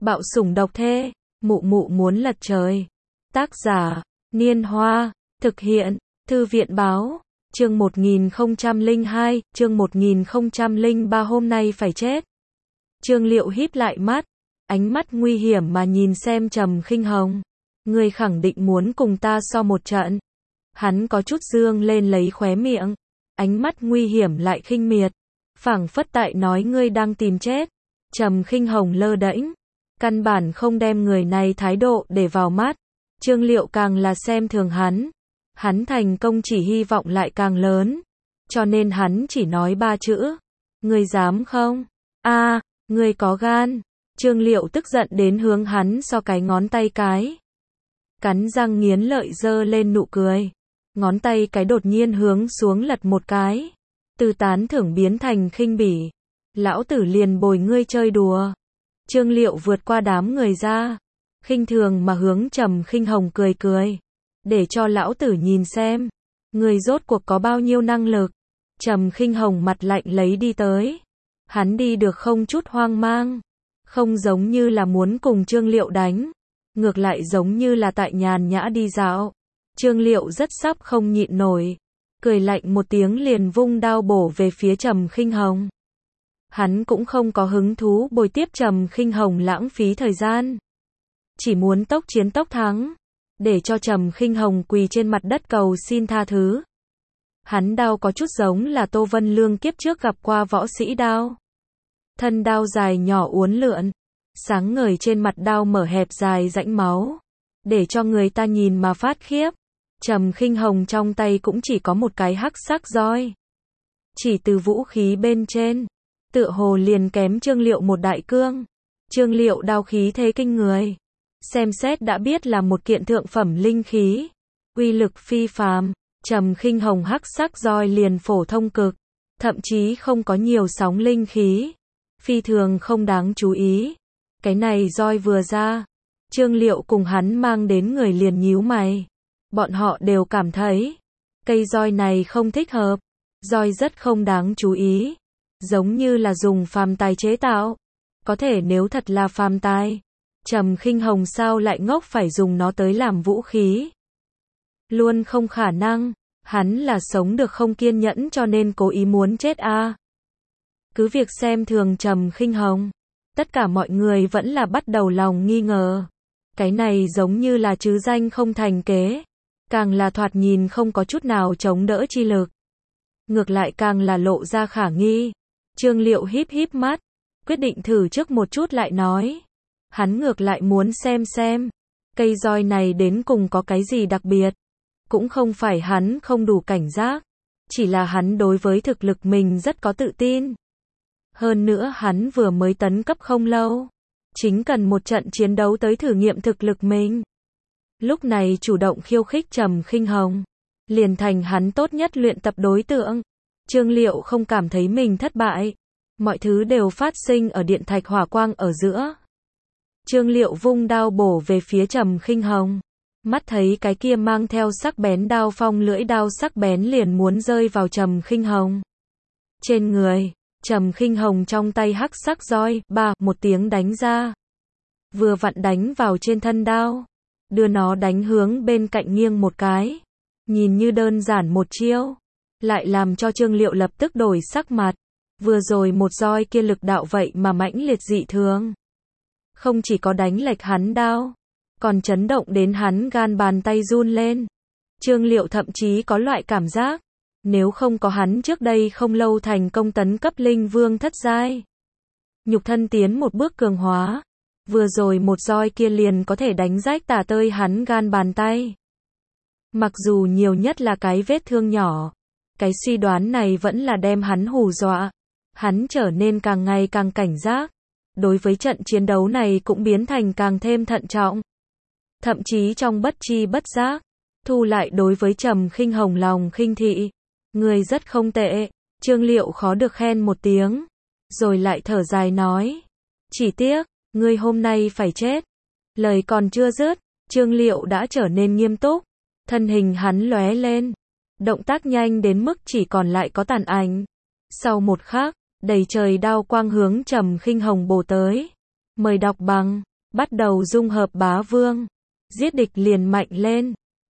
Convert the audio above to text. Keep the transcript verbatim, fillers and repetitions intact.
Bạo sủng độc thê, mụ mụ muốn lật trời. Tác giả, Niên Hoa, thực hiện, Thư viện báo, chương một nghìn không trăm lẻ hai, chương một nghìn không trăm lẻ ba hôm nay phải chết. Trương Liệu híp lại mắt, ánh mắt nguy hiểm mà nhìn xem Trầm Khinh Hồng. Ngươi khẳng định muốn cùng ta so một trận. Hắn có chút dương lên lấy khóe miệng, ánh mắt nguy hiểm lại khinh miệt, phảng phất tại nói ngươi đang tìm chết. Trầm Khinh Hồng lơ đễnh, căn bản không đem người này thái độ để vào mắt. Trương Liệu càng là xem thường hắn, hắn thành công chỉ hy vọng lại càng lớn, cho nên hắn chỉ nói ba chữ, ngươi dám không? A, à, ngươi có gan. Trương Liệu tức giận đến hướng hắn so cái ngón tay cái, cắn răng nghiến lợi giơ lên nụ cười, ngón tay cái đột nhiên hướng xuống lật một cái, từ tán thưởng biến thành khinh bỉ. Lão tử liền bồi ngươi chơi đùa. Trương Liệu vượt qua đám người ra, khinh thường mà hướng Trầm Khinh Hồng cười cười, để cho lão tử nhìn xem, ngươi rốt cuộc có bao nhiêu năng lực. Trầm Khinh Hồng mặt lạnh lấy đi tới, hắn đi được không chút hoang mang, không giống như là muốn cùng Trương Liệu đánh, ngược lại giống như là tại nhàn nhã đi dạo. Trương Liệu rất sắp không nhịn nổi, cười lạnh một tiếng liền vung đao bổ về phía Trầm Khinh Hồng. Hắn cũng không có hứng thú bồi tiếp Trầm Khinh Hồng lãng phí thời gian, chỉ muốn tốc chiến tốc thắng, để cho Trầm Khinh Hồng quỳ trên mặt đất cầu xin tha thứ. Hắn đao có chút giống là Tô Vân Lương kiếp trước gặp qua võ sĩ đao. Thân đao dài nhỏ uốn lượn, sáng ngời trên mặt đao mở hẹp dài rãnh máu, để cho người ta nhìn mà phát khiếp. Trầm Khinh Hồng trong tay cũng chỉ có một cái hắc sắc roi, chỉ từ vũ khí bên trên, tựa hồ liền kém Trương Liệu một đại cương. Trương Liệu đao khí thế kinh người, xem xét đã biết là một kiện thượng phẩm linh khí, uy lực phi phàm. Trầm Khinh Hồng hắc sắc roi liền phổ thông cực, thậm chí không có nhiều sóng linh khí, phi thường không đáng chú ý. Cái này roi vừa ra, Trương Liệu cùng hắn mang đến người liền nhíu mày, bọn họ đều cảm thấy cây roi này không thích hợp, roi rất không đáng chú ý, giống như là dùng phàm tài chế tạo. Có thể nếu thật là phàm tài, Trầm Khinh Hồng sao lại ngốc phải dùng nó tới làm vũ khí? Luôn không khả năng, hắn là sống được không kiên nhẫn cho nên cố ý muốn chết a. À. Cứ việc xem thường Trầm Khinh Hồng, tất cả mọi người vẫn là bắt đầu lòng nghi ngờ. Cái này giống như là chứ danh không thành kế, càng là thoạt nhìn không có chút nào chống đỡ chi lực, ngược lại càng là lộ ra khả nghi. Trương Liệu híp híp mắt, quyết định thử trước một chút lại nói. Hắn ngược lại muốn xem xem, cây roi này đến cùng có cái gì đặc biệt. Cũng không phải hắn không đủ cảnh giác, chỉ là hắn đối với thực lực mình rất có tự tin. Hơn nữa hắn vừa mới tấn cấp không lâu, chính cần một trận chiến đấu tới thử nghiệm thực lực mình. Lúc này chủ động khiêu khích Trầm Khinh Hồng, liền thành hắn tốt nhất luyện tập đối tượng. Trương Liệu không cảm thấy mình thất bại, mọi thứ đều phát sinh ở điện thạch hỏa quang ở giữa. Trương Liệu vung đao bổ về phía Trầm Khinh Hồng, mắt thấy cái kia mang theo sắc bén đao phong lưỡi đao sắc bén liền muốn rơi vào Trầm Khinh Hồng trên người. Trầm Khinh Hồng trong tay hắc sắc roi, ba, một tiếng đánh ra, vừa vặn đánh vào trên thân đao, đưa nó đánh hướng bên cạnh nghiêng một cái. Nhìn như đơn giản một chiêu, lại làm cho Trương Liệu lập tức đổi sắc mặt. Vừa rồi một roi kia lực đạo vậy mà mãnh liệt dị thường, không chỉ có đánh lệch hắn đao, còn chấn động đến hắn gan bàn tay run lên. Trương Liệu thậm chí có loại cảm giác, nếu không có hắn trước đây không lâu thành công tấn cấp linh vương thất giai, nhục thân tiến một bước cường hóa, vừa rồi một roi kia liền có thể đánh rách tả tơi hắn gan bàn tay. Mặc dù nhiều nhất là cái vết thương nhỏ, cái suy đoán này vẫn là đem hắn hù dọa. Hắn trở nên càng ngày càng cảnh giác, đối với trận chiến đấu này cũng biến thành càng thêm thận trọng. Thậm chí trong bất chi bất giác, thu lại đối với Trầm Khinh Hồng lòng khinh thị. Người rất không tệ. Trương Liệu khó được khen một tiếng, rồi lại thở dài nói, chỉ tiếc, ngươi hôm nay phải chết. Lời còn chưa dứt, Trương Liệu đã trở nên nghiêm túc, thân hình hắn lóe lên, động tác nhanh đến mức chỉ còn lại có tàn ảnh. Sau một khắc, đầy trời đao quang hướng Trầm Khinh Hồng bổ tới. Mời đọc bằng bắt đầu dung hợp bá vương. Giết địch liền mạnh lên.